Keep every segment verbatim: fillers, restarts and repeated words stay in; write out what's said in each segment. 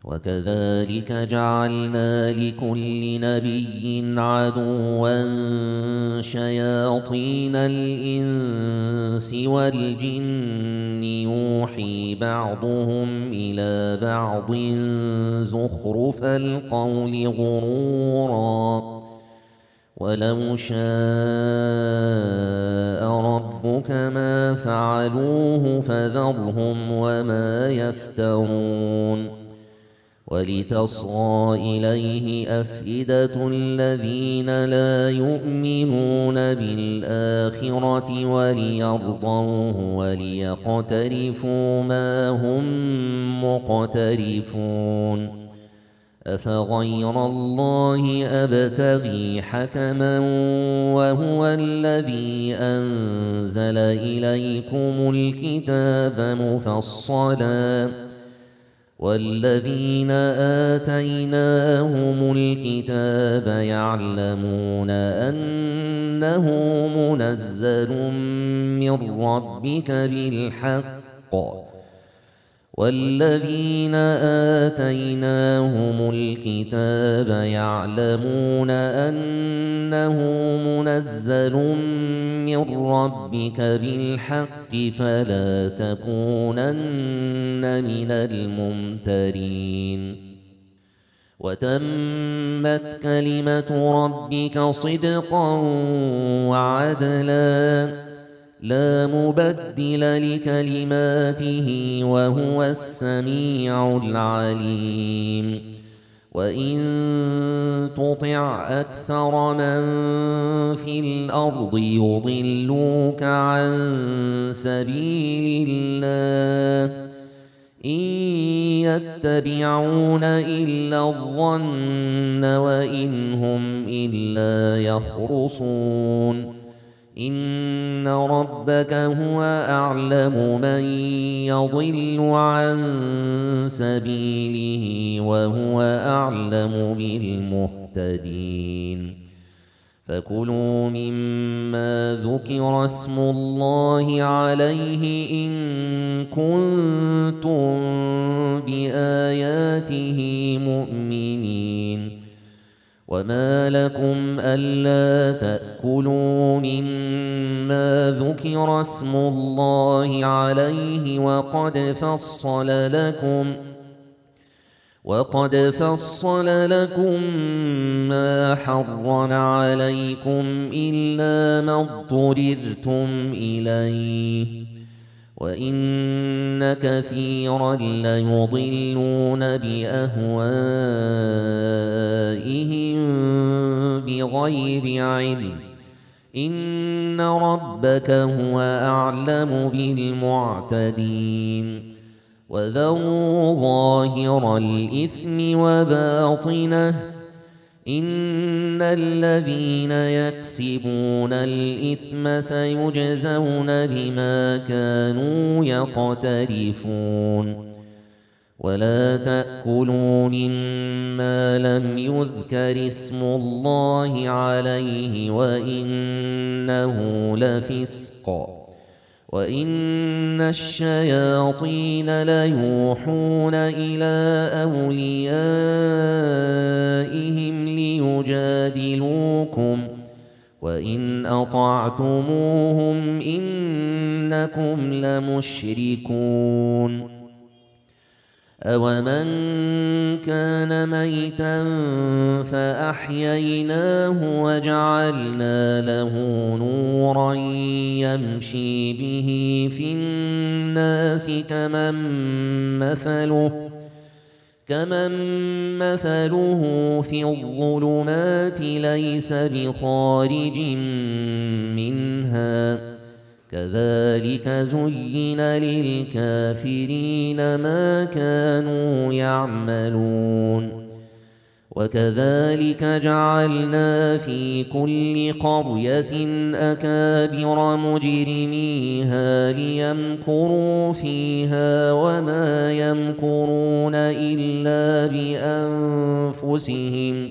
وكذلك جعلنا لكل نبي عدوا شياطين الإنس والجن يوحي بعضهم إلى بعض زخرف القول غرورا ولو شاء ربك ما فعلوه فذرهم وما يفترون ولتصغى إليه أفئدة الذين لا يؤمنون بالآخرة وليرضوه وليقترفوا ما هم مقترفون أفغير الله أبتغي حكما وهو الذي أنزل إليكم الكتاب مفصلا والذين آتيناهم الكتاب يعلمون أنه منزل من ربك بالحق والذين آتيناهم الكتاب يعلمون أنه منزل من ربك بالحق فلا تكونن من الممترين وتمت كلمة ربك صدقا وعدلا لا مبدل لكلماته وهو السميع العليم وإن تطع أكثر من في الأرض يضلوك عن سبيل الله إن يتبعون إلا الظن وإن هم إلا يخرصون إن ربك هو أعلم من يضل عن سبيله وهو أعلم بالمهتدين فكلوا مما ذكر اسم الله عليه إن كنتم بآياته مؤمنين وما لكم ألا تأكلوا مما ذكر اسم الله عليه وقد فصل لكم وقد فصل لكم ما حرم عليكم إلا ما اضطررتم إليه وإن كثيرا ليضلون بأهوائهم بغير علم إن ربك هو أعلم بالمعتدين وذروا ظاهر الإثم وباطنه إن الذين يكسبون الإثم سيجزون بما كانوا يقترفون ولا تأكلوا مما لم يذكر اسم الله عليه وإنه لفسق وإن الشياطين ليوحون إلى أوليائهم ليجادلوكم وإن أطعتموهم إنكم لمشركون أومن كان ميتا فأحييناه وجعلنا له نورا يمشي به في الناس كمن مثله كمن مثله في الظلمات ليس بخارج منها كذلك زين للكافرين ما كانوا يعملون وكذلك جعلنا في كل قرية أكابر مجرميها ليمكروا فيها وما يمكرون إلا بأنفسهم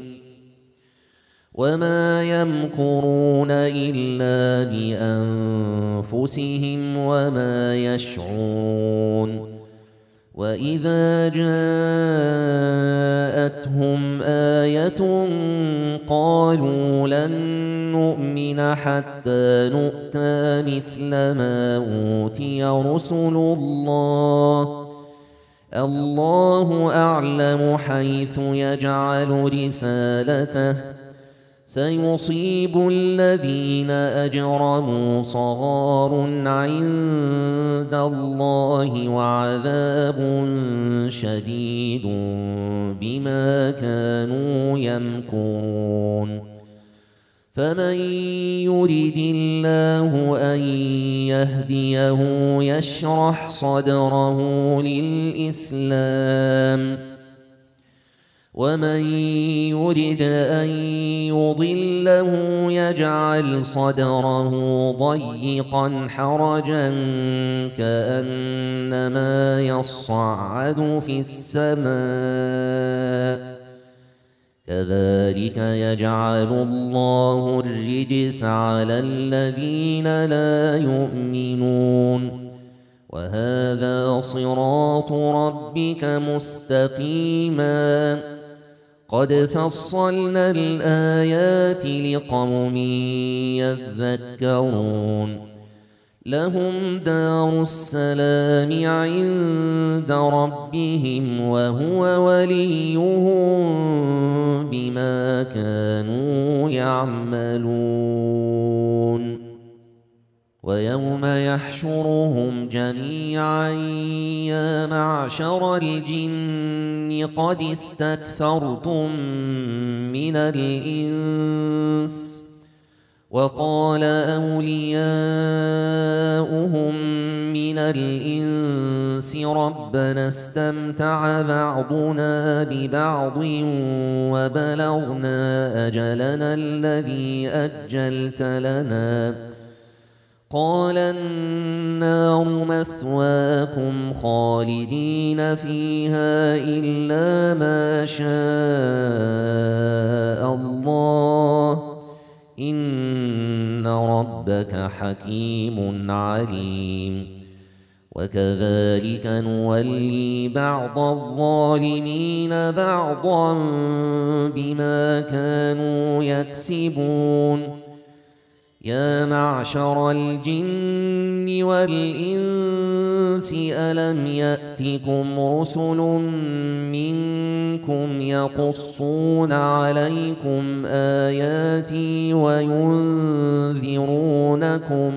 وما يمكرون إلا بأنفسهم وما يشعرون وإذا جاء حتى نؤتى مثل ما أوتي رسل الله الله أعلم حيث يجعل رسالته سيصيب الذين أجرموا صغار عند الله وعذاب شديد بما كانوا يمكرون فمن يرد الله أن يهديه يشرح صدره للإسلام ومن يرد أن يضله يجعل صدره ضيقا حرجا كأنما يصعد في السماء كذلك يجعل الله الرجس على الذين لا يؤمنون وهذا صراط ربك مستقيما قد فصلنا الآيات لقوم يذكرون لهم دار السلام عند ربهم وهو وليهم بما كانوا يعملون ويوم يحشرهم جميعا يا معشر الجن قد استكثرتم من الإنس وقال أولياؤهم من الإنس ربنا استمتع بعضنا ببعض وبلغنا أجلنا الذي أجلت لنا قال النار مثواكم خالدين فيها إلا ما شاء الله إن ربك حكيم عليم وكذلك نولي بعض الظالمين بعضا بما كانوا يكسبون يا معشر الجن والإنس ألم يأتكم رسل منكم يقصون عليكم آياتي وينذرونكم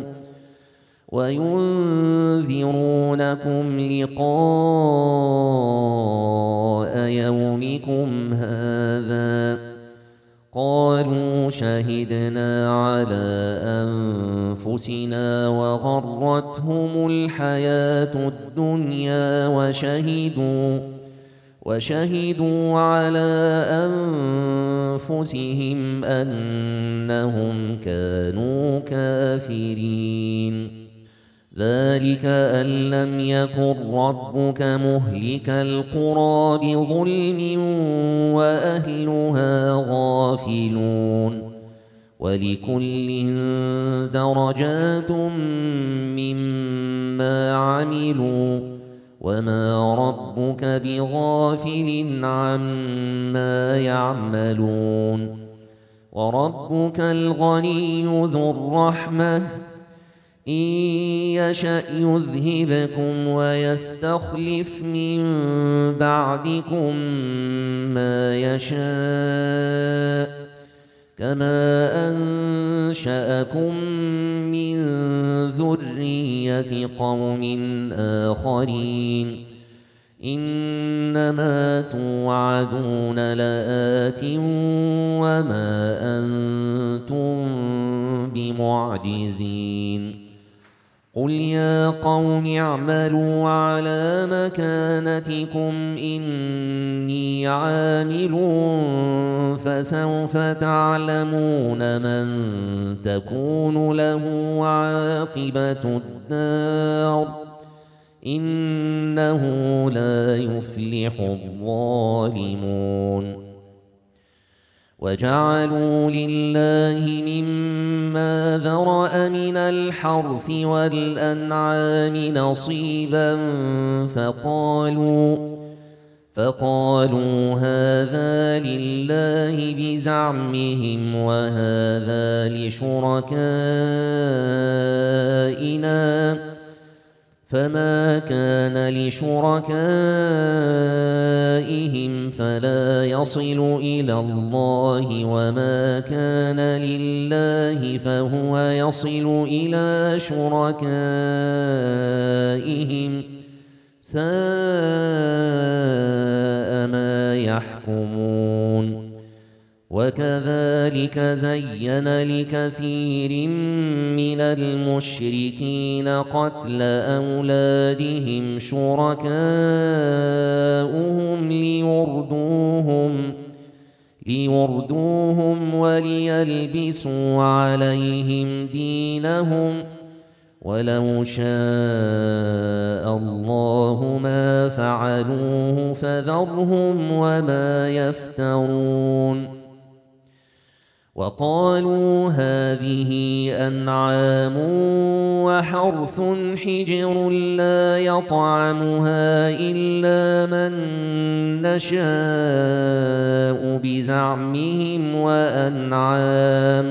وينذرونكم لقاء يومكم هذا قالوا شهدنا على أنفسنا وغرتهم الحياة الدنيا وشهدوا وشهدوا على أنفسهم أنهم كانوا كافرين ذلك أن لم يكن ربك مهلك القرى بظلم وأهلها غافلون ولكل درجات مما عملوا وما ربك بغافل عما يعملون وربك الغني ذو الرحمة إن يشأ يذهبكم ويستخلف من بعدكم ما يشاء كما أنشأكم من ذرية قوم آخرين إنما توعدون لآت وما أنتم بمعجزين قل يا قوم اعملوا على مكانتكم إني عامل فسوف تعلمون من تكون له عاقبة الدار إنه لا يفلح الظالمون وجعلوا لله مما ذرأ من الحرث والأنعام نصيبا فقالوا فقالوا هذا لله بزعمهم وهذا لشركائنا فما كان لشركائهم فلا يصل إلى الله وما كان لله فهو يصل إلى شركائهم ساء ما يحكمون. وكذلك زين لكثير من المشركين قتل أولادهم شركاؤهم ليردوهم ليردوهم وليلبسوا عليهم دينهم ولو شاء الله ما فعلوه فذرهم وما يفترون. وقالوا هذه أنعام وحرث حجر لا يطعمها إلا من نشاء بزعمهم وأنعام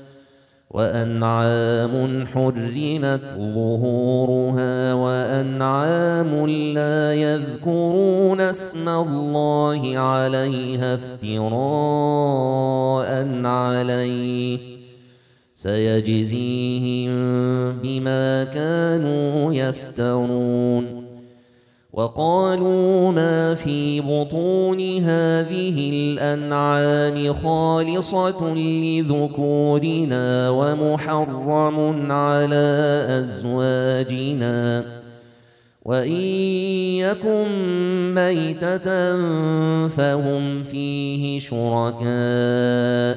وأنعام حرمت ظهورها وأنعام لا يذكرون اسم الله عليها افتراء عليه سيجزيهم بما كانوا يفترون. وقالوا ما في بطون هذه الأنعام خالصة لذكورنا ومحرم على أزواجنا وإن يكن ميتة فهم فيه شركاء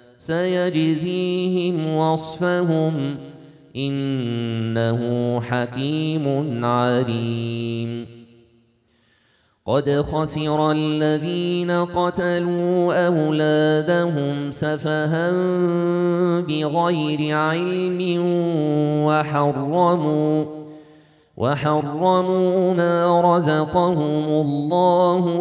سيجزيهم وصفهم إنه حكيم عليم. قد خسر الذين قتلوا أولادهم سفها بغير علم وحرموا وحرموا ما رزقهم الله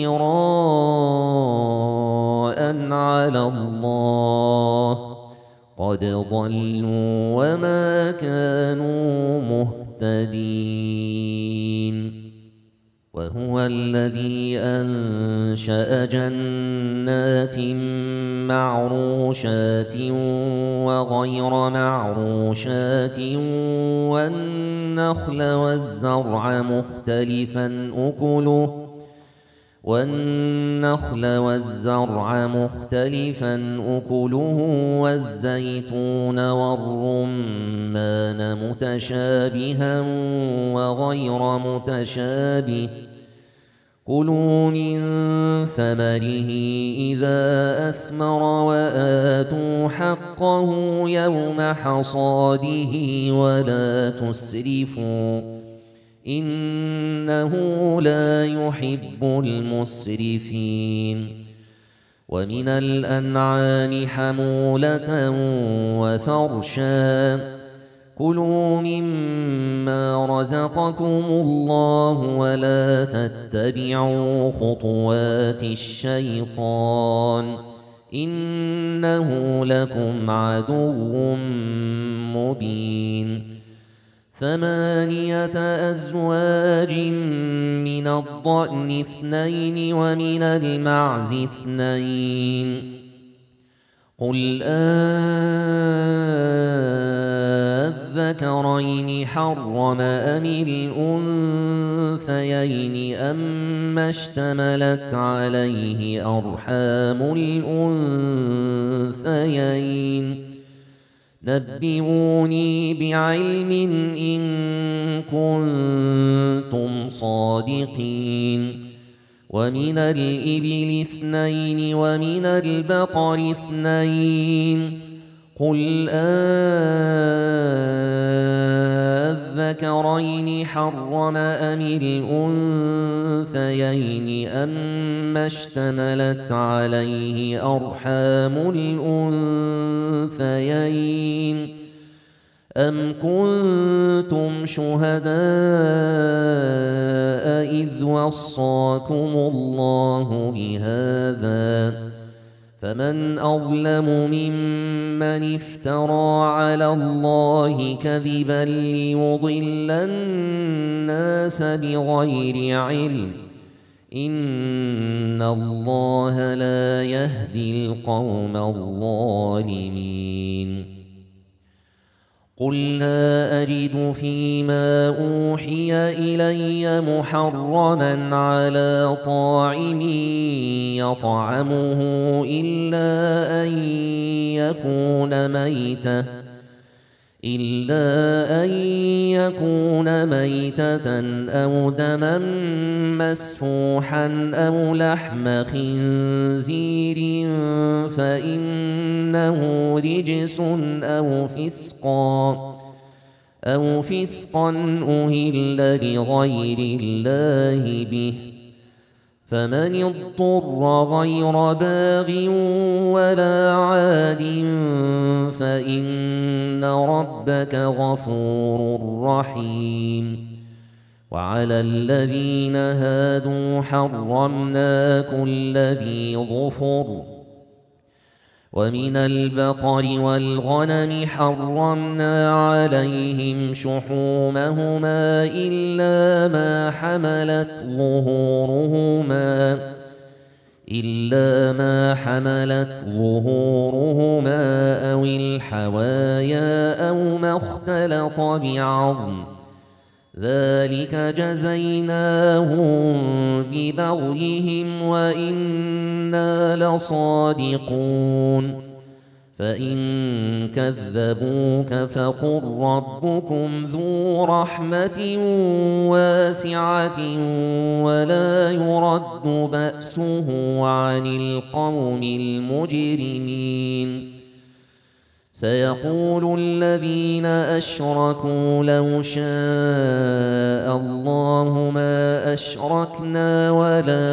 افتراء على الله قد ضلوا وما كانوا مهتدين. وهو الذي أنشأ جنات معروشات وغير معروشات والنخل والزرع مختلفا أكله والنخل والزرع مختلفا أكله والزيتون والرمان متشابها وغير متشابه كلوا من ثمره إذا أثمر وآتوا حقه يوم حصاده ولا تسرفوا إنه لا يحب المسرفين. ومن الأنعام حمولة وفرشا كلوا مما رزقكم الله ولا تتبعوا خطوات الشيطان إنه لكم عدو مبين. ثمانية أزواج من الضأن اثنين ومن المعز اثنين قل أذكرين حرم أم الأنثيين أما اشتملت عليه أرحام الأنثيين نبئوني بعلم إن كنتم صادقين. ومن الإبل اثنين ومن البقر اثنين قل أذكرين حرم أم الأنثيين أما اشتملت عليه أرحام الأنثيين أم كنتم شهداء إذ وصاكم الله بهذا فمن أظلم ممن افترى على الله كذبا ليضل الناس بغير علم إن الله لا يهدي القوم الظالمين قل لا أجد فيما أوحي إلي محرما على طاعم يطعمه إلا أن يكون ميتة إلا أن يكون ميتة أو دما مسفوحا أو لحم خنزير فإنه رجس أو فسقا أو فسقا أهل لغير الله به فمن اضطر غير باغ ولا عاد فإن ربك غفور رحيم وعلى الذين هادوا حرمنا كل ذي ظفر ومن البقر والغنم حرمنا عليهم شحومهما إلا ما حملت ظهورهما إلا ما حملت ظهورهما أو الحوايا أو ما اختلط بعظم ذلك جزيناهم ببغيهم وإنا لصادقون فإن كذبوك فقل ربكم ذو رحمة واسعة ولا يرد بأسه عن القوم المجرمين سيقول الذين أشركوا لو شاء الله ما أشركنا ولا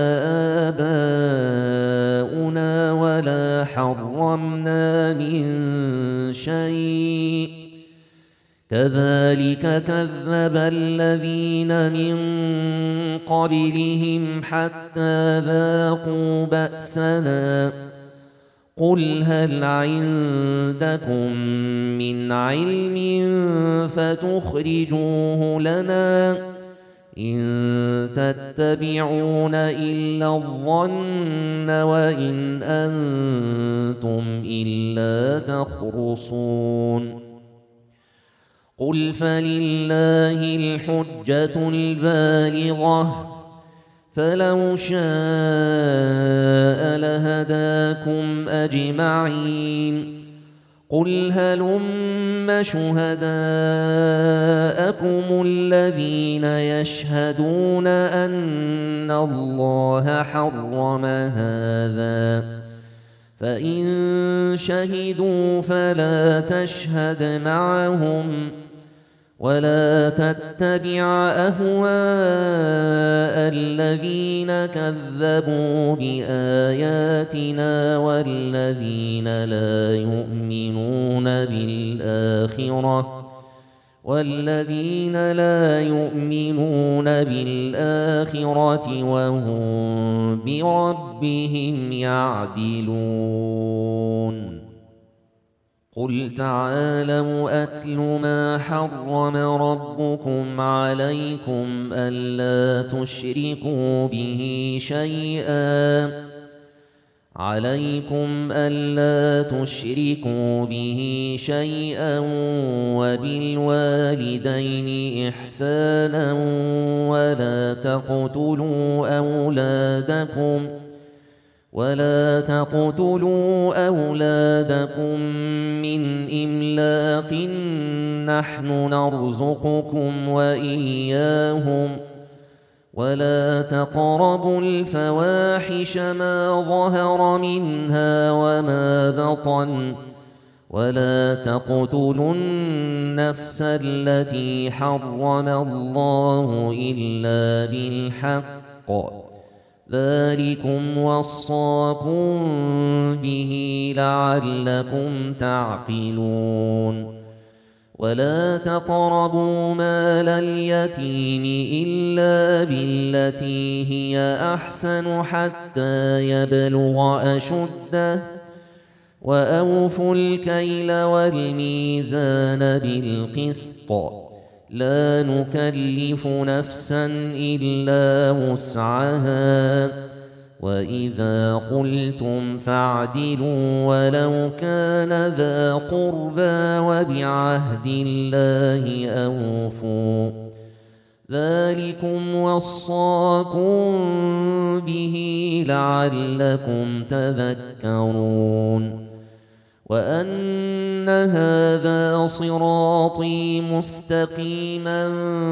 آباؤنا ولا حرمنا من شيء كذلك كذب الذين من قبلهم حتى ذاقوا بأسنا قل هل عندكم من علم فتخرجوه لنا إن تتبعون إلا الظن وإن أنتم إلا تخرصون قل فلله الحجة البالغة فلو شاء لهداكم أجمعين قل هلم شهداءكم الذين يشهدون أن الله حرم هذا فإن شهدوا فلا تشهد معهم ولا تتبع أهواء الذين كذبوا بآياتنا والذين لا يؤمنون بالآخرة والذين لا يؤمنون بالآخرة وهم بربهم يعدلون قل تعالوا أتل ما حرم ربكم عليكم ألا تشركوا به شيئا عليكم ألا تشركوا به شيئا وبالوالدين إحسانا ولا تقتلوا أولادكم ولا تقتلوا أولادكم من إملاق نحن نرزقكم وإياهم ولا تقربوا الفواحش ما ظهر منها وما بطن ولا تقتلوا النفس التي حرم الله إلا بالحق ذلكم وصاكم به لعلكم تعقلون ولا تقربوا مال اليتيم إلا بالتي هي أحسن حتى يبلغ أشده وأوفوا الكيل والميزان بالقسط لا نكلف نفسا إلا وسعها وإذا قلتم فاعدلوا ولو كان ذا قربى وبعهد الله أوفوا ذلكم وصاكم به لعلكم تذكرون وأن هذا صراطي مستقيما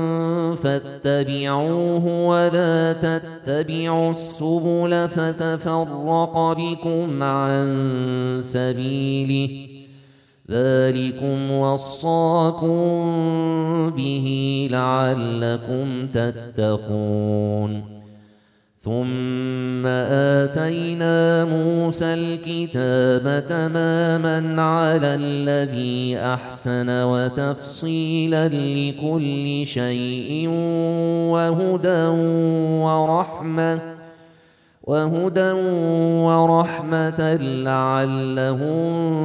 فاتبعوه ولا تتبعوا السبل فتفرق بكم عن سبيله ذلكم وصاكم به لعلكم تتقون ثم آتينا موسى الكتاب تماما على الذي أحسن وتفصيلا لكل شيء وهدى ورحمة وهدى ورحمة لعلهم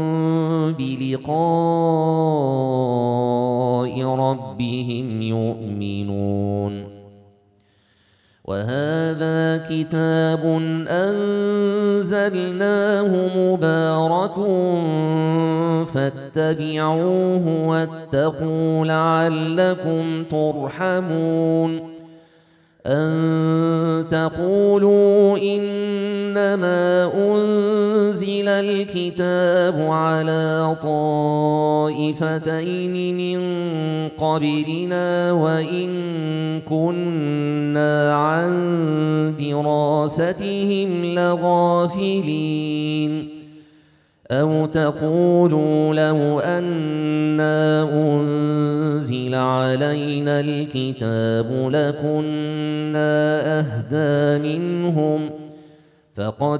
بلقاء ربهم يؤمنون وهذا كتاب أنزلناه مبارك فاتبعوه واتقوا لعلكم ترحمون أن تقولوا إنما أنزل الكتاب على طائفتين من قبلنا وإن كنا عن دراستهم لغافلين أو تقولوا لو أنا أنزل علينا الكتاب لكنا أهدى منهم فقد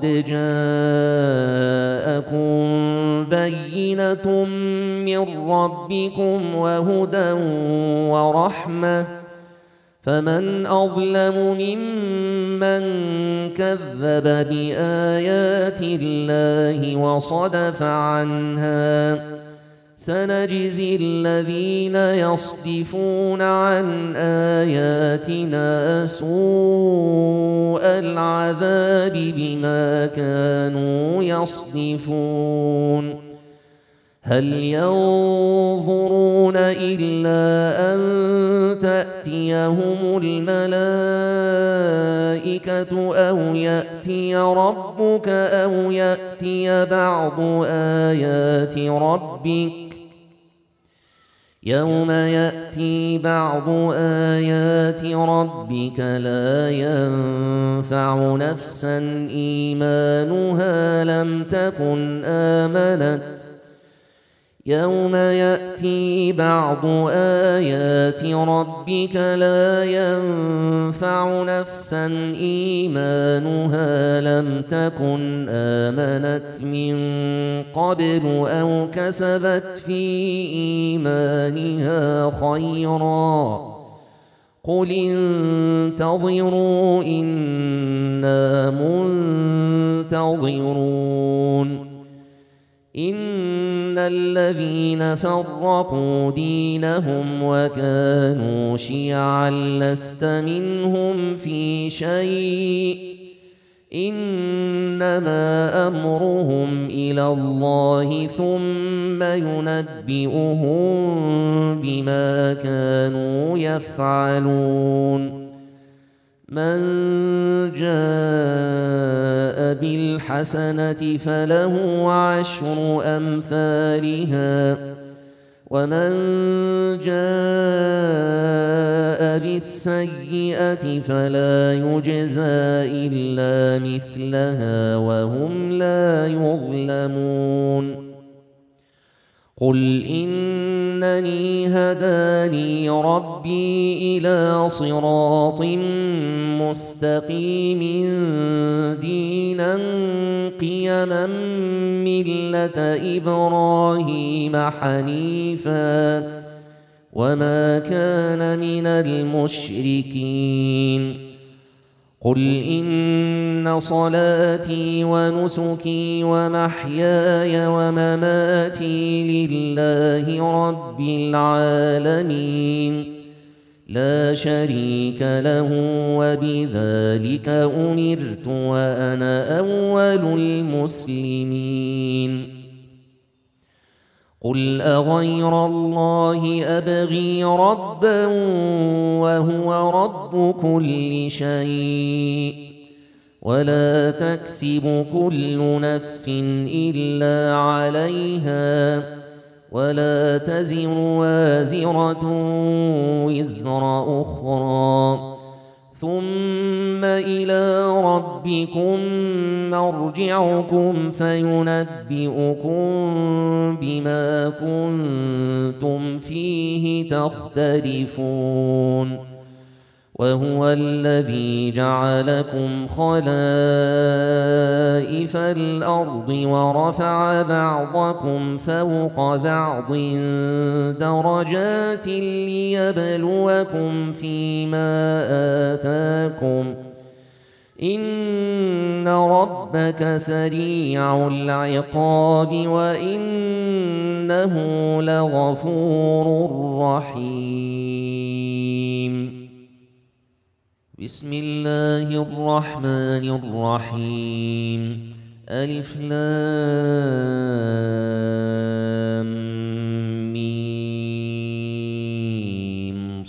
جاءكم بينة من ربكم وهدى ورحمة فمن أظلم ممن كذب بآيات الله وصدف عنها سنجزي الذين يصدفون عن آياتنا سوء العذاب بما كانوا يصدفون هل ينظرون إلا أن تأتيهم الملائكة أو يأتي ربك أو يأتي بعض آيات ربك يوم يأتي بعض آيات ربك لا ينفع نفسا إيمانها لم تكن آمنت يوم يأتي بعض آيات ربك لا ينفع نفسا إيمانها لم تكن آمنت من قبل أو كسبت في إيمانها خيرا قل انتظروا إنا منتظرون إن الذين فرقوا دينهم وكانوا شيعا لست منهم في شيء إنما أمرهم إلى الله ثم ينبئهم بما كانوا يفعلون من جاء بالحسنة فله عشر أمثالها ومن جاء بالسيئة فلا يجزى إلا مثلها وهم لا يظلمون قل إنني هداني ربي إلى صراط مستقيم دينا قيما ملة إبراهيم حنيفا وما كان من المشركين قل إن صلاتي ونسكي ومحياي ومماتي لله رب العالمين لا شريك له وبذلك أمرت وأنا أول المسلمين قل أغير الله أبغي ربا وهو رب كل شيء ولا تكسب كل نفس إلا عليها ولا تزر وازرة وزر أخرى ثم إلى ربكم مرجعكم فينبئكم بما كنتم فيه تختلفون وهو الذي جعلكم خلائف الأرض ورفع بعضكم فوق بعض درجات ليبلوكم فيما آتاكم إن ربك سريع العقاب وإنه لغفور رحيم بسم الله الرحمن الرحيم ألف لام ميم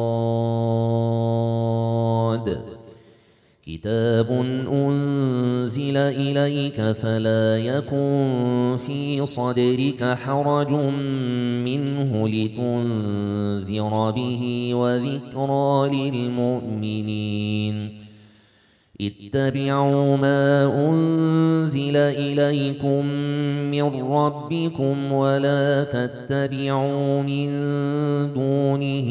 صاد كتاب أنزل إليك فلا يكن في صدرك حرج منه لتنذر به وذكرى للمؤمنين اتبعوا ما أنزل إليكم من ربكم ولا تتبعوا من دونه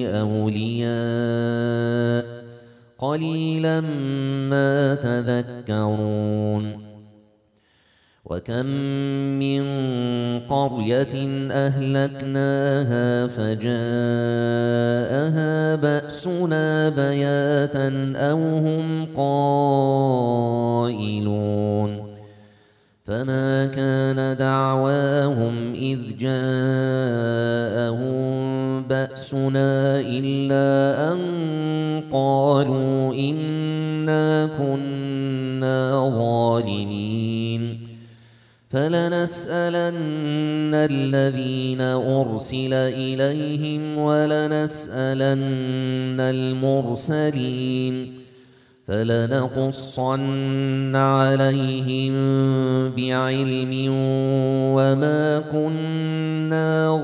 أولياء قليلا ما تذكرون وكم من قرية أهلكناها فجاءها بأسنا بياتا أو هم قائلون فما كان دعواهم إذ جاءهم بأسنا إلا أن قالوا إنا كنا ظالمين فلنسألن الذين أرسل إليهم ولنسألن المرسلين فلنقصن عليهم بعلم وما كنا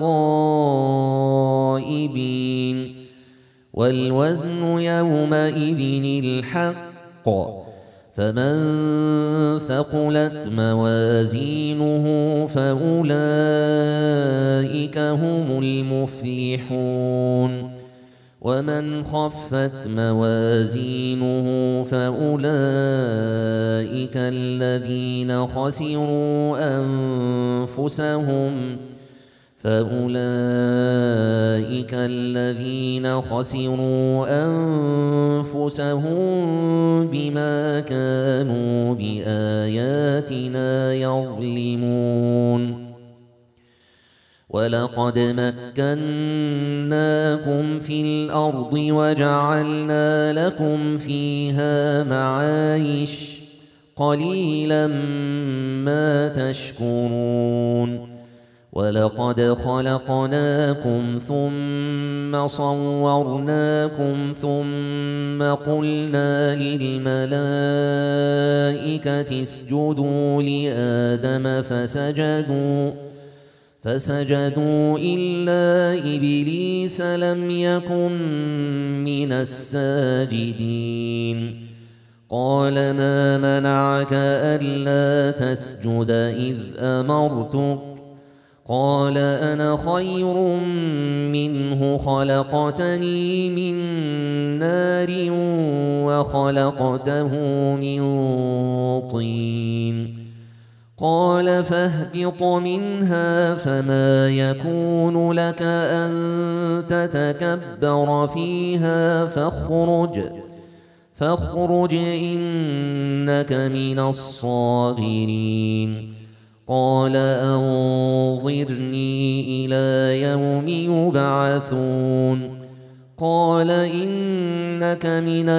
غائبين والوزن يومئذ الحق فمن ثقلت موازينه فأولئك هم المفلحون ومن خفت موازينه فأولئك الذين خسروا أنفسهم فأولئك الذين خسروا أنفسهم بما كانوا بآياتنا يظلمون ولقد مكناكم في الأرض وجعلنا لكم فيها معايش قليلا ما تشكرون ولقد خلقناكم ثم صورناكم ثم قلنا للملائكة اسجدوا لآدم فسجدوا فسجدوا إلا إبليس لم يكن من الساجدين قال ما منعك ألا تسجد إذ أمرتك قال أنا خير منه خلقتني من نار وخلقته من طين قال فاهبط منها فما يكون لك أن تتكبر فيها فاخرج فاخرج إنك من الصاغرين قال أنظرني إلى يوم يبعثون قال إنك من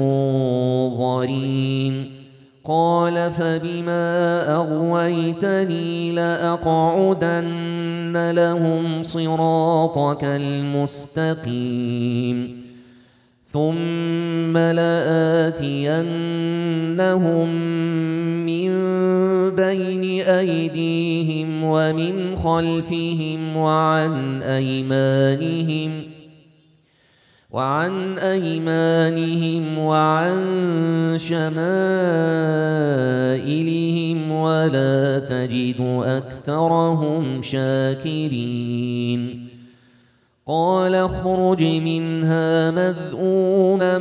المنظرين قال فبما أغويتني لأقعدن لهم صراطك المستقيم ثم لآتينهم من بين أيديهم ومن خلفهم وعن أيمانهم وعن أيمانهم وعن شمائلهم ولا تجد أكثرهم شاكرين قال اخرج منها مذءوما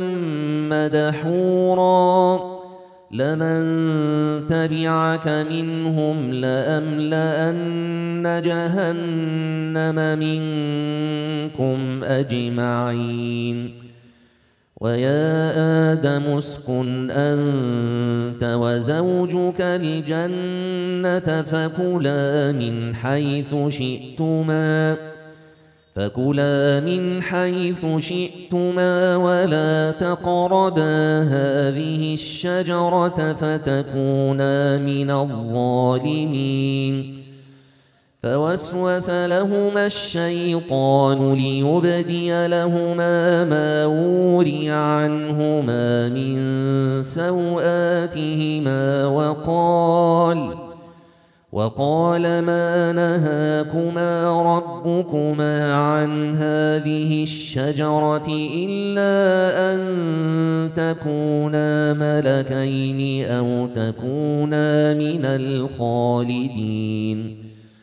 مدحورا لمن تبعك منهم لأملأن جهنم منكم أجمعين ويا آدم اسكن أنت وزوجك الجنة فكلا من حيث شئتما فكلا من حيث شئتما ولا تقربا هذه الشجرة فتكونا من الظالمين فوسوس لهما الشيطان ليبدي لهما ما وري عنهما من سوآتهما وقال وقال ما نهاكما ربكما عن هذه الشجرة إلا أن تكونا ملكين أو تكونا من الخالدين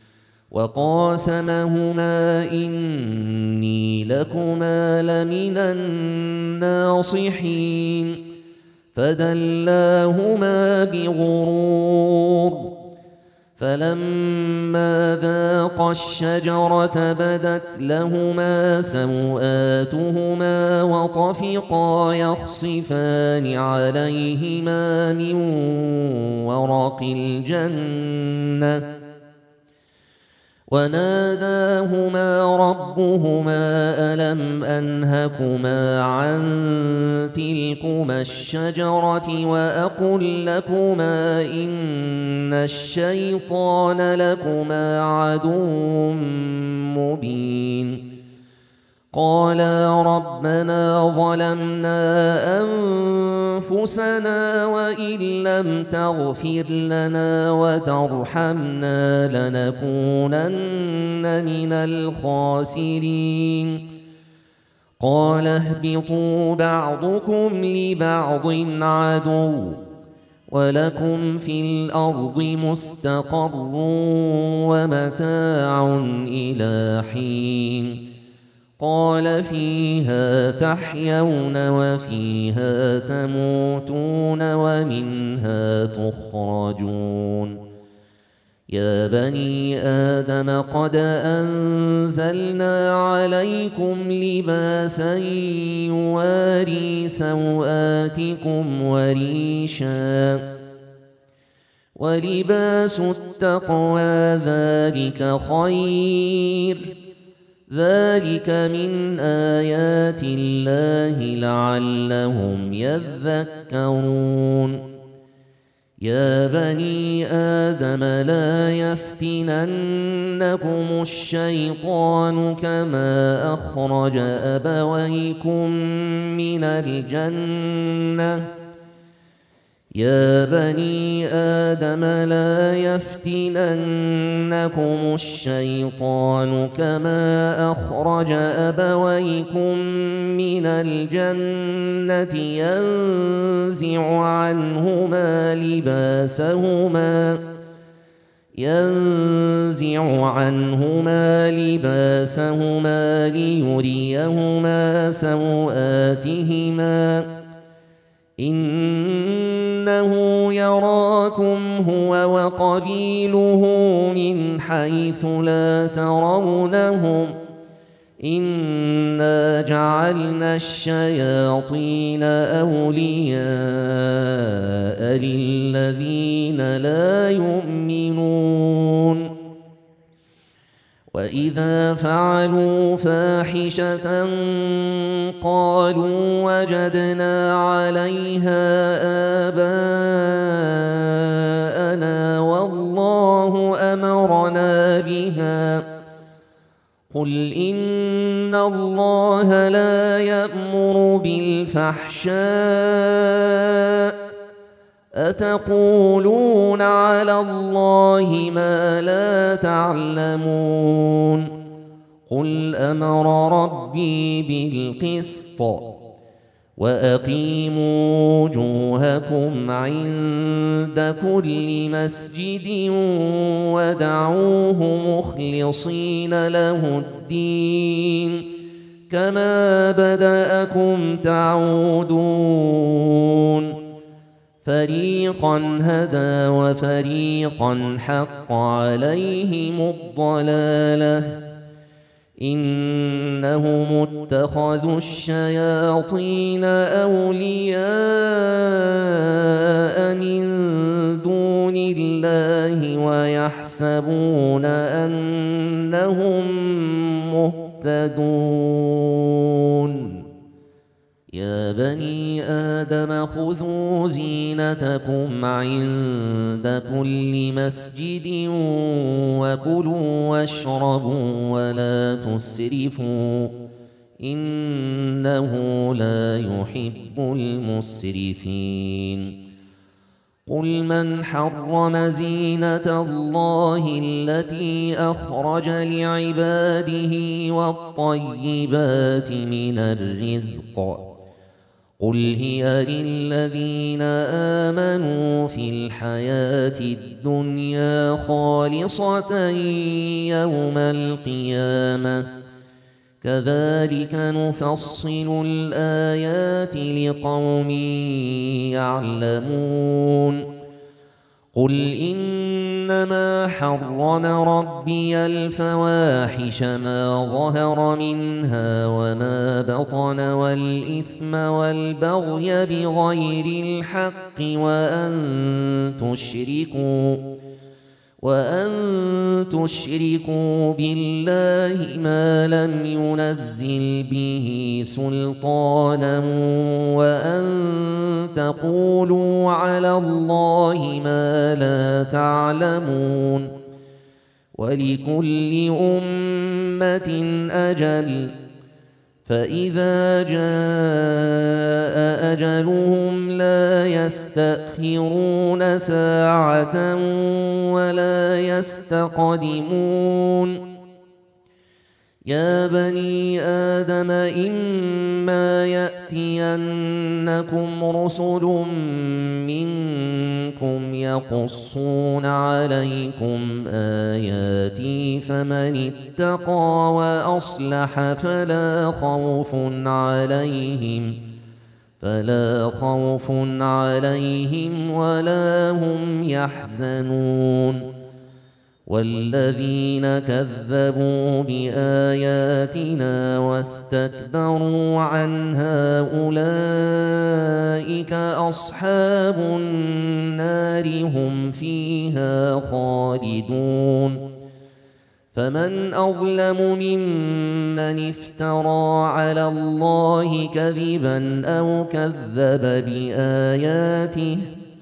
وقاسمهما إني لكما لمن الناصحين فدلاهما بغرور فلما ذاقا الشجرة بدت لهما سوآتهما وطفقا يخصفان عليهما من ورق الجنة وناداهما ربهما ألم أنهكما عن تلكما الشجرة وأقل لكما إن الشيطان لكما عدو مبين قالا ربنا ظلمنا أنفسنا وإن لم تغفر لنا وترحمنا لنكونن من الخاسرين قال اهبطوا بعضكم لبعض عدو ولكم في الأرض مستقر ومتاع إلى حين قال فيها تحيون وفيها تموتون ومنها تخرجون يا بني آدم قد أنزلنا عليكم لباسا يواري سوآتكم وريشا ولباس التقوى ذلك خير ذلك من آيات الله لعلهم يذكرون يا بني آدم لا يفتننكم الشيطان كما أخرج أبويكم من الجنة يا بني آدم لا يفتننكم الشيطان كما أخرج أبويكم من الجنة ينزع عنهما لباسهما ينزع عنهما لباسهما ليريهما سوآتهما إنه يراك يراكم هو وقبيله من حيث لا ترونهم إنا جعلنا الشياطين أولياء للذين لا يؤمنون وإذا فعلوا فاحشة قالوا وجدنا عليها آباءنا والله أمرنا بها قل إن الله لا يأمر بالفحشاء أتقولون على الله ما لا تعلمون قل أمر ربي بالقسط وأقيموا وجوهكم عند كل مسجد ودعوه مخلصين له الدين كما بدأكم تعودون فريقا هدى وفريقا حق عليهم الضلالة إنهم اتخذوا الشياطين أولياء من دون الله ويحسبون أنهم مهتدون يا بني آدم خذوا زينتكم عند كل مسجد وكلوا واشربوا ولا تسرفوا إنه لا يحب المسرفين قل من حرم زينة الله التي أخرج لعباده والطيبات من الرزق قل هي للذين آمنوا في الحياة الدنيا خالصة يوم القيامة كذلك نفصل الآيات لقوم يعلمون قل إنما حرم ربي الفواحش ما ظهر منها وما بطن والإثم والبغي بغير الحق وأن تشركوا وأن تشركوا بالله ما لم ينزل به سلطانا وأن تقولوا على الله ما لا تعلمون ولكل أمة أجل فإذا جاء أجلهم لا يستأخرون ساعة ولا يستقدمون يا بني آدم إما يأتينكم رسل منكم يقصون عليكم آياتي فمن اتقى وأصلح فلا خوف عليهم فلا خوف عليهم ولا هم يحزنون والذين كذبوا بآياتنا واستكبروا عنها أولئك أصحاب النار هم فيها خالدون فمن أظلم ممن افترى على الله كذبا أو كذب بآياته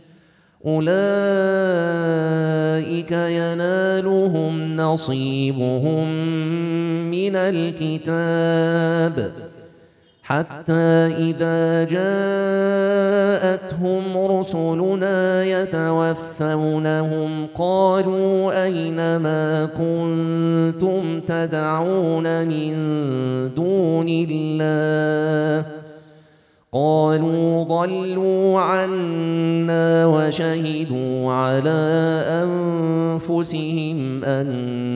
أولئك ينالهم نصيبهم من الكتاب حتى إذا جاءتهم رسلنا يتوفونهم قالوا أين ما كنتم تدعون من دون الله قالوا ضلوا عنا وشهدوا على أنفسهم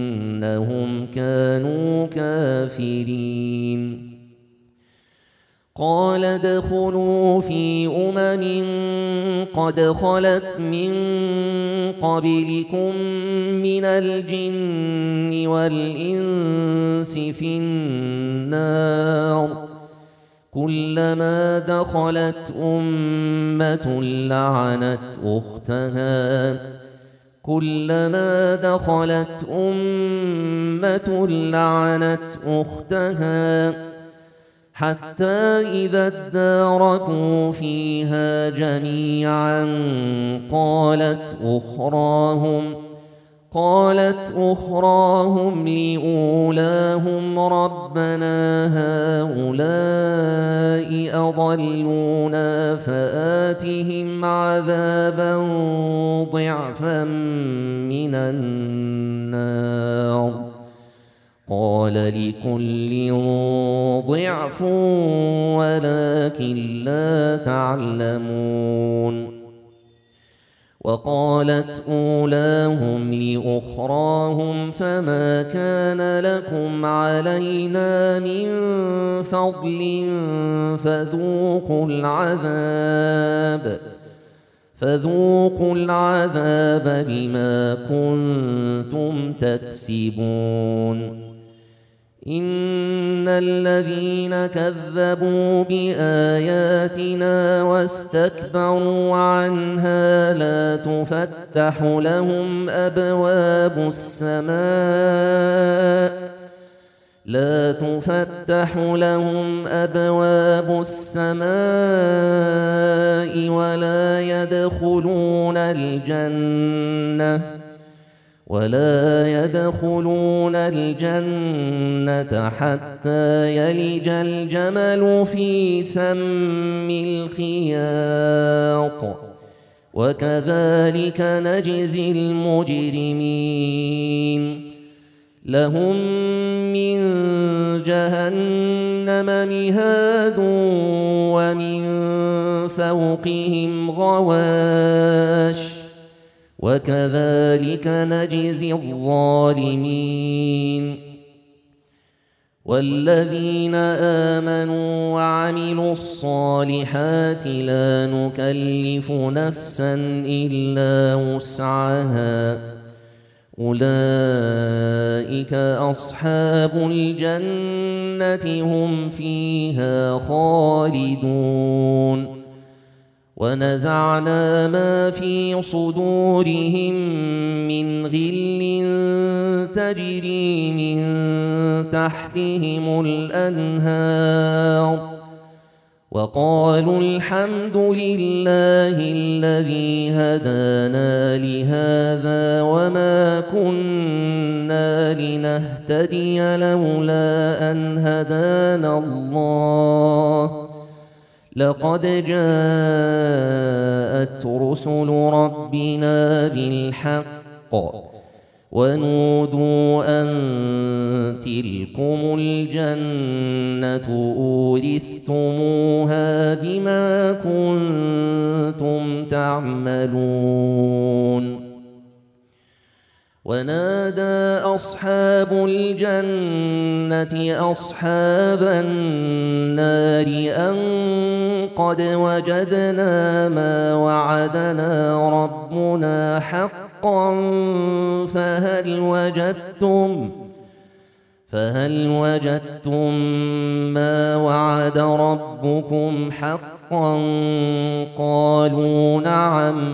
أنهم كانوا كافرين قال ادخلوا في أمم قد خلت من قبلكم من الجن والإنس في النار كلما دخلت أمة لعنت أختها كلما دخلت أمة لعنت أختها حتى إذا اداركوا فيها جميعا قالت أخراهم قالت أخراهم لأولاهم ربنا هؤلاء أضلونا فآتهم عذابا ضعفا من النار قال لكل ضعف ولكن لا تعلمون وقالت أولاهم لأخراهم فما كان لكم علينا من فضل فذوقوا العذاب فذوقوا العذاب بما كنتم تكسبون إن الذين كذبوا بآياتنا واستكبروا عنها لا تفتح لهم أبواب السماء لا تفتح لهم أبواب السماء ولا يدخلون الجنة ولا يدخلون الجنة حتى يلج الجمل في سم الخياط وكذلك نجزي المجرمين لهم من جهنم مهاد ومن فوقهم غواش وكذلك نجزي الظالمين والذين آمنوا وعملوا الصالحات لا نكلف نفسا إلا وسعها أولئك أصحاب الجنة هم فيها خالدون ونزعنا ما في صدورهم من غل تجري من تحتهم الأنهار وقالوا الحمد لله الذي هدانا لهذا وما كنا لنهتدي لولا أن هدانا الله لقد جاءت رسل ربنا بالحق ونودوا أن تلكم الجنة أورثتموها بما كنتم تعملون ونادى أصحاب الجنة أصحاب النار أن قد وجدنا ما وعدنا ربنا حقا فهل وجدتم فهل وجدتم ما وعد ربكم حقا قالوا نعم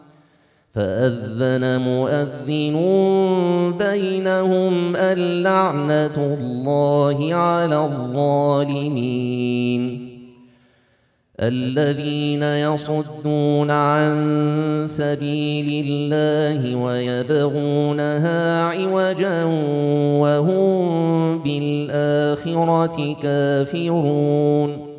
فأذن مؤذن بينهم اللعنة الله على الظالمين الذين يصدون عن سبيل الله ويبغونها عوجا وهم بالآخرة كافرون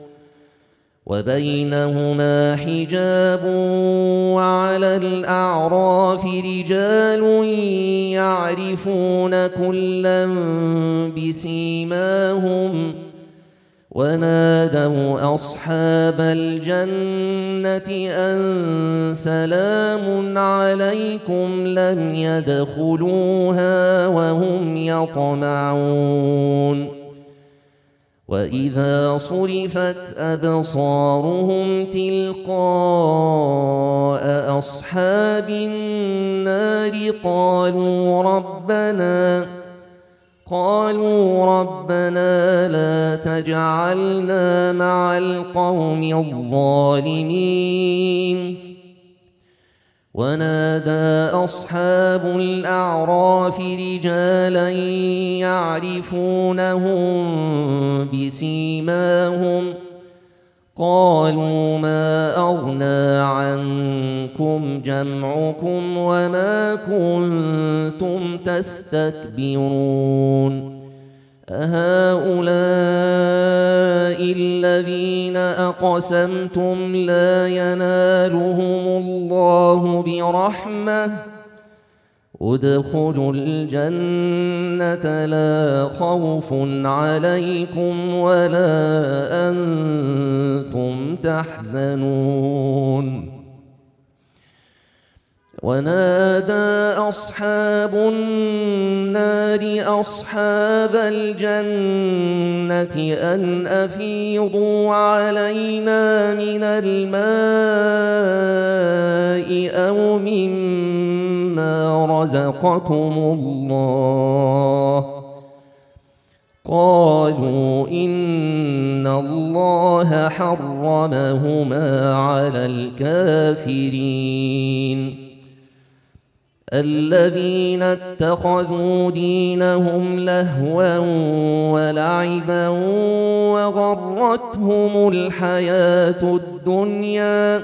وبينهما حجاب وعلى الأعراف رجال يعرفون كلا بسيماهم ونادوا أصحاب الجنة أن سلام عليكم لم يدخلوها وهم يطمعون وإذا صرفت أبصارهم تلقاء أصحاب النار قالوا ربنا قالوا ربنا لا تجعلنا مع القوم الظالمين. ونادى أصحاب الأعراف رجالا يعرفونهم بسيماهم قالوا ما أغنى عنكم جمعكم وما كنتم تستكبرون أهؤلاء الذين أقسمتم لا ينالهم الله برحمة ادخلوا الجنة لا خوف عليكم ولا أنتم تحزنون. ونادى أصحاب النار أصحاب الجنة أن أفيضوا علينا من الماء أو مما رزقكم الله قالوا إن الله حرمهما على الكافرين. الذين اتخذوا دينهم لهوا ولعبا وغرتهم الحياة الدنيا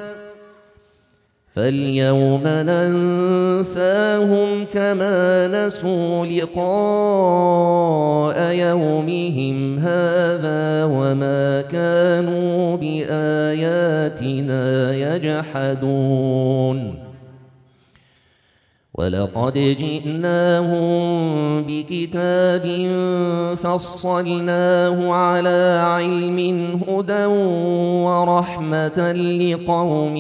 فاليوم ننساهم كما نسوا لقاء يومهم هذا وما كانوا بآياتنا يجحدون. ولقد جئناهم بكتاب فصلناه على علم هدى ورحمة لقوم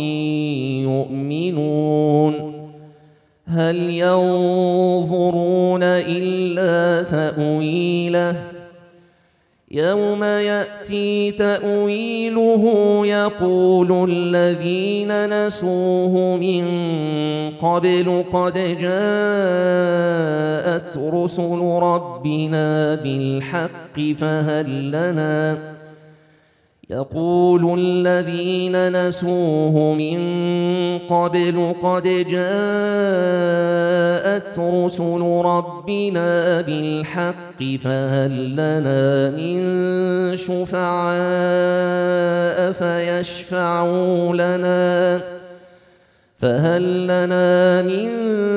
يؤمنون. هل ينظرون إلا تأويله يوم يأتي تأويله يقول الذين نسوه من قبل قد جاءت رسل ربنا بالحق فهل لنا يقول الذين نسوه من قبل قد جاءت رسل ربنا بالحق فهل لنا من شفعاء فيشفعوا لنا فهل لنا من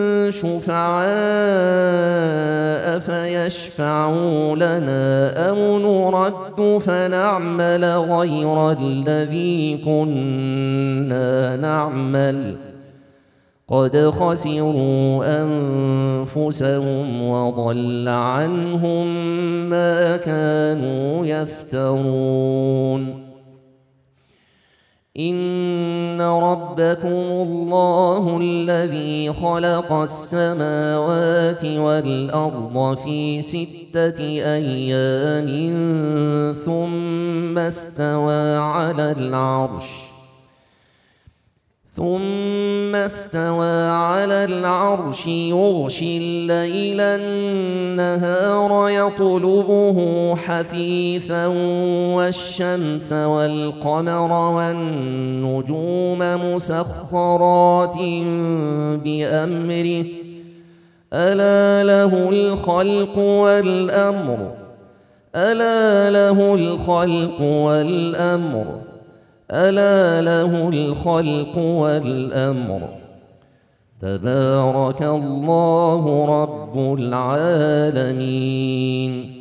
شفعاء فيشفعوا لنا أو نرد فنعمل غير الذي كنا نعمل قد خسروا أنفسهم وضل عنهم ما كانوا يفترون. إن ربكم الله الذي خلق السماوات والأرض في ستة أيام ثم استوى على العرش ثم استوى على العرش يغشي الليل النهار يطلبه حثيثا والشمس والقمر والنجوم مسخرات بأمره ألا له الخلق والأمر ألا له الخلق والأمر ألا له الخلق والأمر تبارك الله رب العالمين.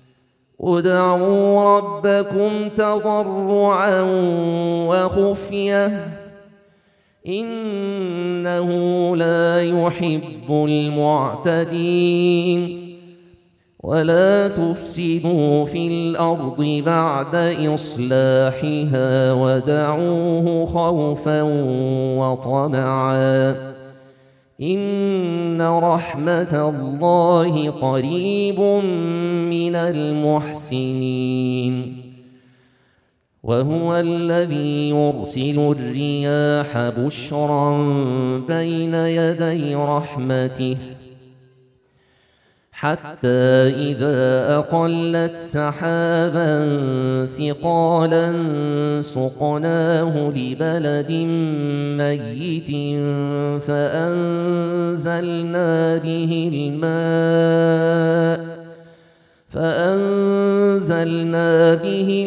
ادعوا ربكم تضرعا وخفية إنه لا يحب المعتدين. ولا تفسدوا في الأرض بعد إصلاحها ودعوه خوفا وطمعا إن رحمة الله قريب من المحسنين. وهو الذي يرسل الرياح بشرا بين يدي رحمته حتى إذا أقلت سحابا ثقالا سقناه لبلد ميت فأنزلنا به الماء فأنزلنا به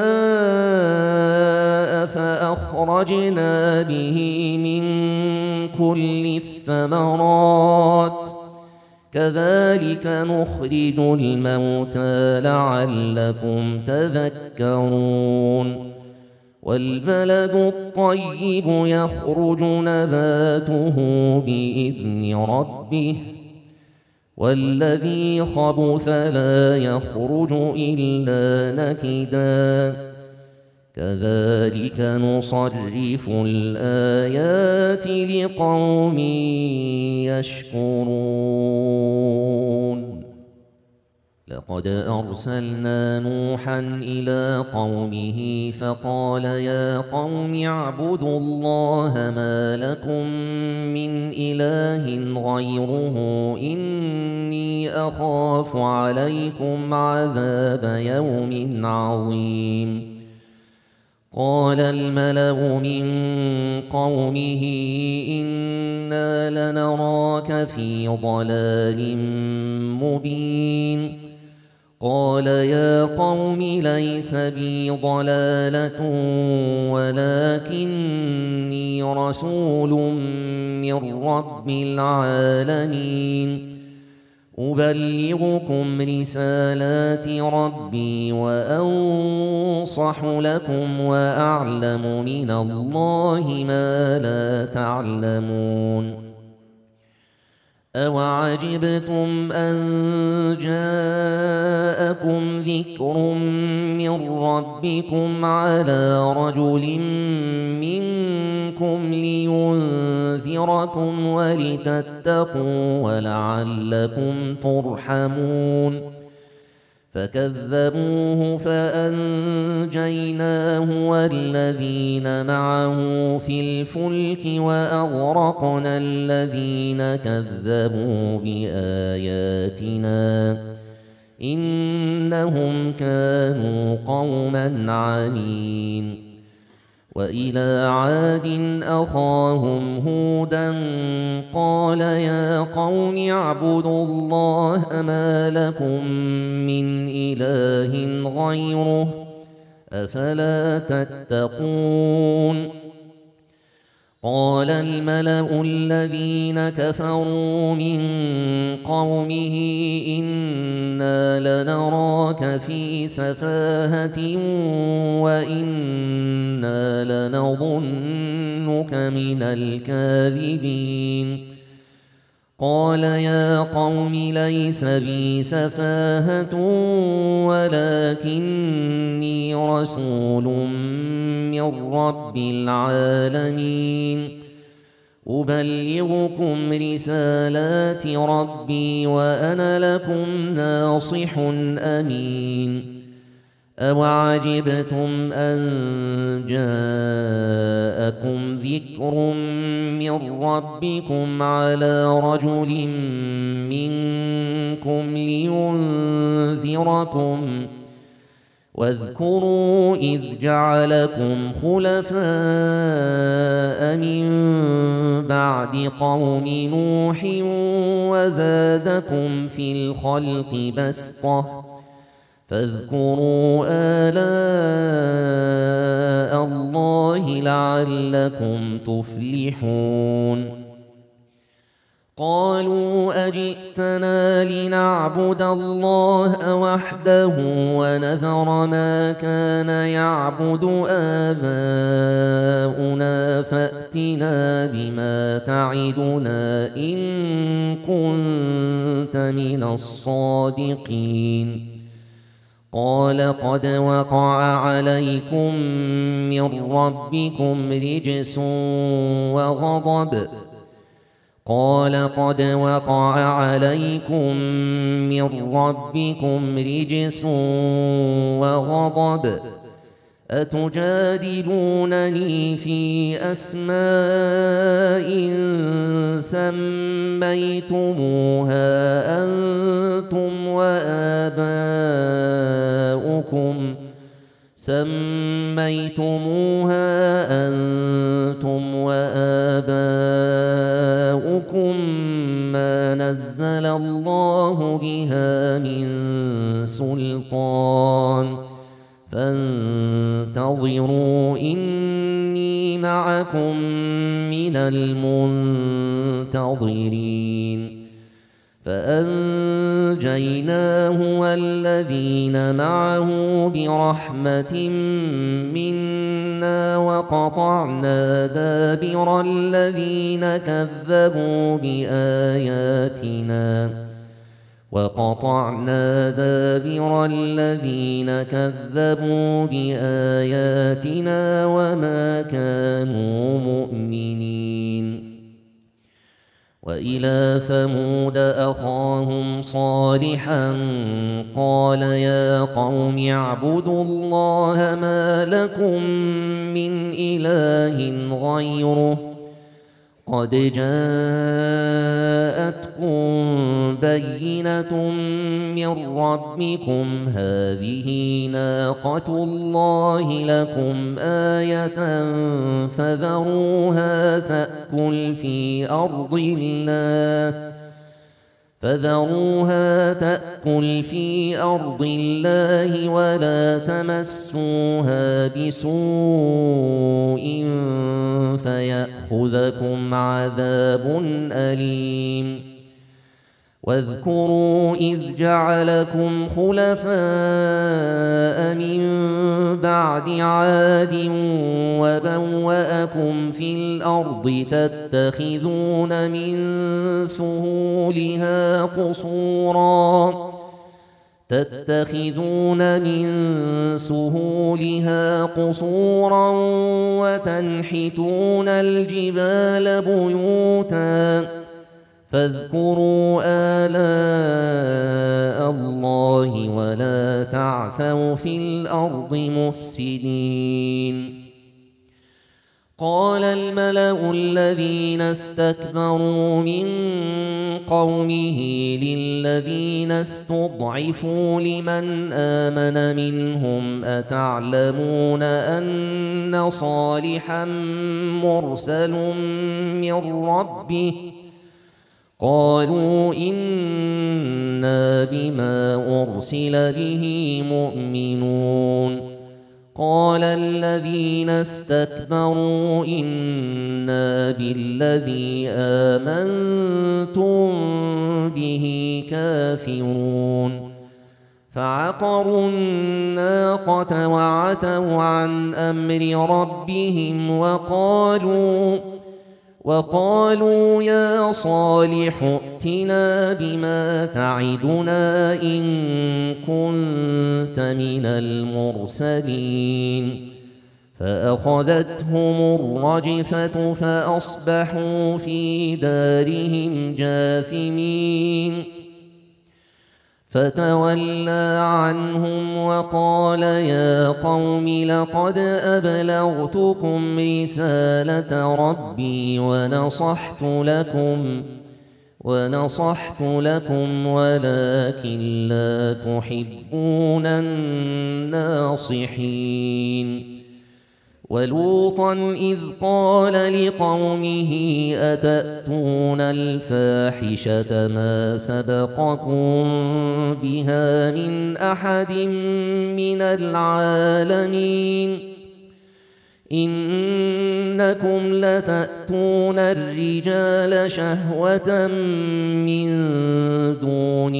الماء فأخرجنا به من كل الثمرات كذلك نخرج الموتى لعلكم تذكرون والبلد الطيب يخرج نباته بإذن ربه والذي خبث لا يخرج إلا نكدا كذلك نصرف الآيات لقوم يشكرون لقد أرسلنا نوحا إلى قومه فقال يا قوم اعبدوا الله ما لكم من إله غيره إني أخاف عليكم عذاب يوم عظيم قال الملأ من قومه إنا لنراك في ضلال مبين قال يا قوم ليس بي ضلالة ولكني رسول من رب العالمين أبلغكم رسالات ربي وأنصح لكم وأعلم من الله ما لا تعلمون أوعجبتم أن جاءكم ذكر من ربكم على رجل منكم لينذركم ولتتقوا ولعلكم ترحمون فكذبوه فأنجيناه والذين معه في الفلك وأغرقنا الذين كذبوا بآياتنا إنهم كانوا قوما عمين وإلى عاد أخاهم هودا قال يا قوم اعبدوا الله ما لكم من إله غيره أفلا تتقون قال الملأ الذين كفروا من قومه إنا لنراك في سفاهة وإنا لنظنك من الكاذبين قال يا قوم ليس بي سفاهة ولكني رسول من رب العالمين أبلغكم رسالات ربي وأنا لكم ناصح أمين أوعجبتم أن جاءكم ذكر من ربكم على رجل منكم لينذركم واذكروا إذ جعلكم خلفاء من بعد قوم نوح وزادكم في الخلق بسطة فاذكروا آلاء الله لعلكم تفلحون قالوا أجئتنا لنعبد الله وحده ونذر ما كان يعبد آباؤنا فأتنا بما تعدنا إن كنت من الصادقين قال قد وقع عليكم من ربكم رجس وغضب قال قد وقع عليكم من ربكم رجس وغضب أتجادلونني في أسماء سميتموها أنتم وآباؤكم سميتموها أنتم وآباؤكم ما نزل الله بها من سلطان فانتظروا إني معكم من المنتظرين فأنجيناه والذين معه برحمة منا وقطعنا دابر الذين كذبوا بآياتنا وقطعنا دابر الذين كذبوا بآياتنا وما كانوا مؤمنين وإلى ثمود أخاهم صالحا قال يا قوم اعبدوا الله ما لكم من إله غيره قد جاءتكم بينة من ربكم هذه ناقة الله لكم آية فذروها تأكل في أرض الله فذروها تأكل في أرض الله ولا تمسوها بسوء فيأخذكم عذاب أليم واذكروا إذ جعلكم خلفاء من بعد عاد وبوأكم في الأرض تتخذون من سهولها قصورا تتخذون من سهولها قصورا وتنحتون الجبال بيوتا فاذكروا آلاء الله ولا تعثوا في الأرض مفسدين قال الملأ الذين استكبروا من قومه للذين استضعفوا لمن آمن منهم أتعلمون أن صالحا مرسل من ربه قالوا إنا بما أرسل به مؤمنون قال الذين استكبروا إنا بالذي آمنتم به كافرون فعقروا الناقة وعتوا عن أمر ربهم وقالوا وقالوا يا صالح ائتنا بما تعدنا إن كنت من المرسلين فأخذتهم الرجفة فأصبحوا في دارهم جاثمين فتولى عنهم وقال يا قوم لقد أبلغتكم رسالة ربي ونصحت لكم ونصحت لكم ولكن لا تحبون الناصحين ولوطا إذ قال لقومه أتأتون الفاحشة ما سبقكم بها من أحد من العالمين إنكم لتأتون الرجال شهوة من دون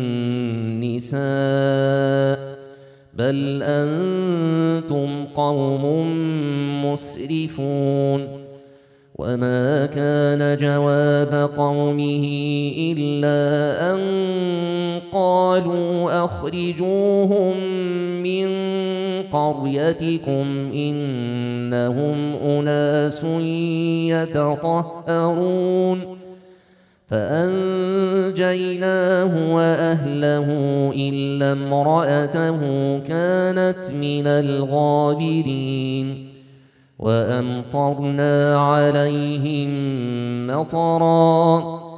النساء بل أنتم قوم مسرفون وما كان جواب قومه إلا أن قالوا أخرجوهم من قريتكم إنهم أناس يتطهرون فأنجيناه فأنجيناه وأهله إلا امرأته كانت من الغابرين وأمطرنا عليهم مطرا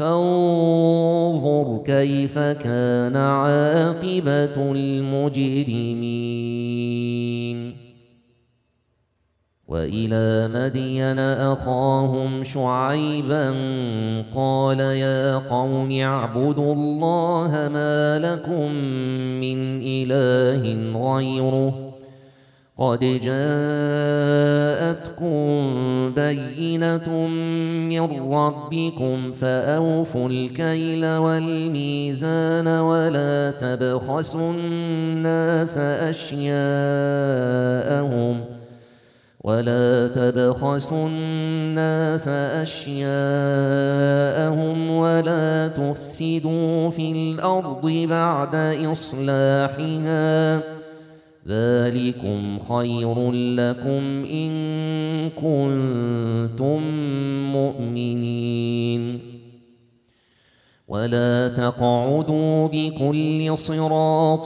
فانظر كيف كان عاقبة المجرمين. وإلى مدين أخاهم شعيبا قال يا قوم اعبدوا الله ما لكم من إله غيره قد جاءتكم بينة من ربكم فأوفوا الكيل والميزان ولا تبخسوا الناس أشياءهم ولا تبخسوا الناس أشياءهم ولا تفسدوا في الأرض بعد إصلاحها ذلكم خير لكم إن كنتم مؤمنين. ولا تقعدوا بكل صراط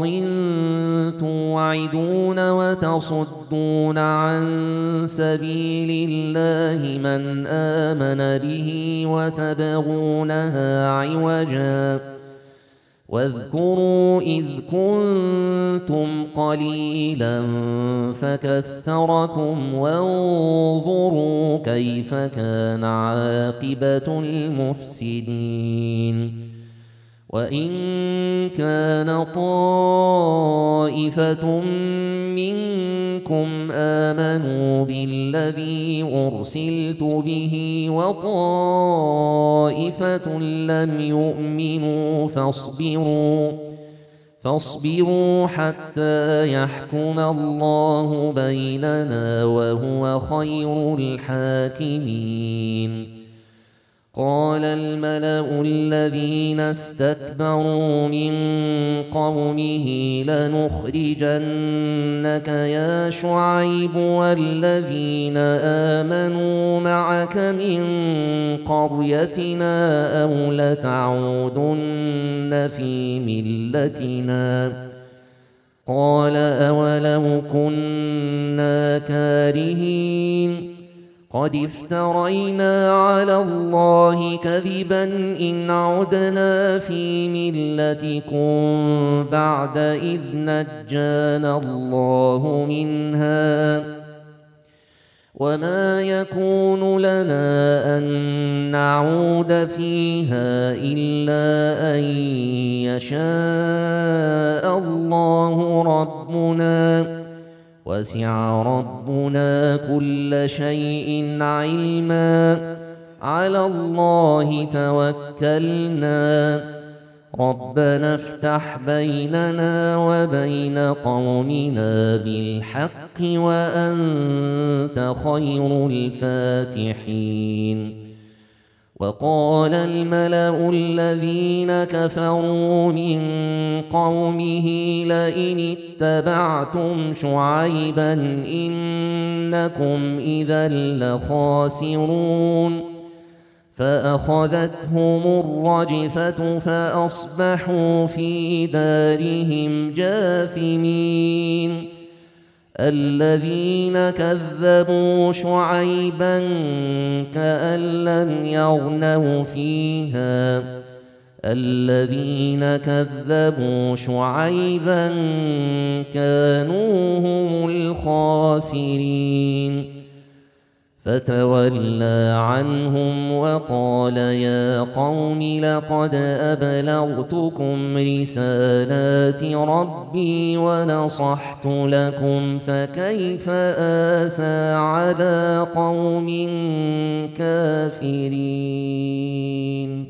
توعدون وتصدون عن سبيل الله من آمن به وتبغونها عوجا واذكروا إذ كنتم قليلا فكثركم وانظروا كيف كان عاقبة المفسدين. وإن كان طائفة منكم آمنوا بالذي أرسلت به وطائفة لم يؤمنوا فاصبروا فاصبروا حتى يحكم الله بيننا وهو خير الحاكمين. قال الملأ الذين استكبروا من قومه لنخرجنك يا شعيب والذين آمنوا معك من قريتنا أو لتعودن في ملتنا قال أولو كنا كارهين قد افترينا على الله كذبا إن عدنا في ملتكم بعد إذ نجانا الله منها وما يكون لنا أن نعود فيها إلا أن يشاء الله ربنا وسع ربنا كل شيء علما على الله توكلنا ربنا افتح بيننا وبين قومنا بالحق وأنت خير الفاتحين. وقال الملأ الذين كفروا من قومه لئن اتبعتم شعيبا إنكم إذا لخاسرون فأخذتهم الرجفة فأصبحوا في دارهم جاثمين. الذين كذبوا شعيبا كأن لم يغنوا فيها الذين كذبوا شعيبا كانوا هم الخاسرين. فتولى عنهم وقال يا قوم لقد أبلغتكم رسالات ربي ونصحت لكم فكيف آسى على قوم كافرين.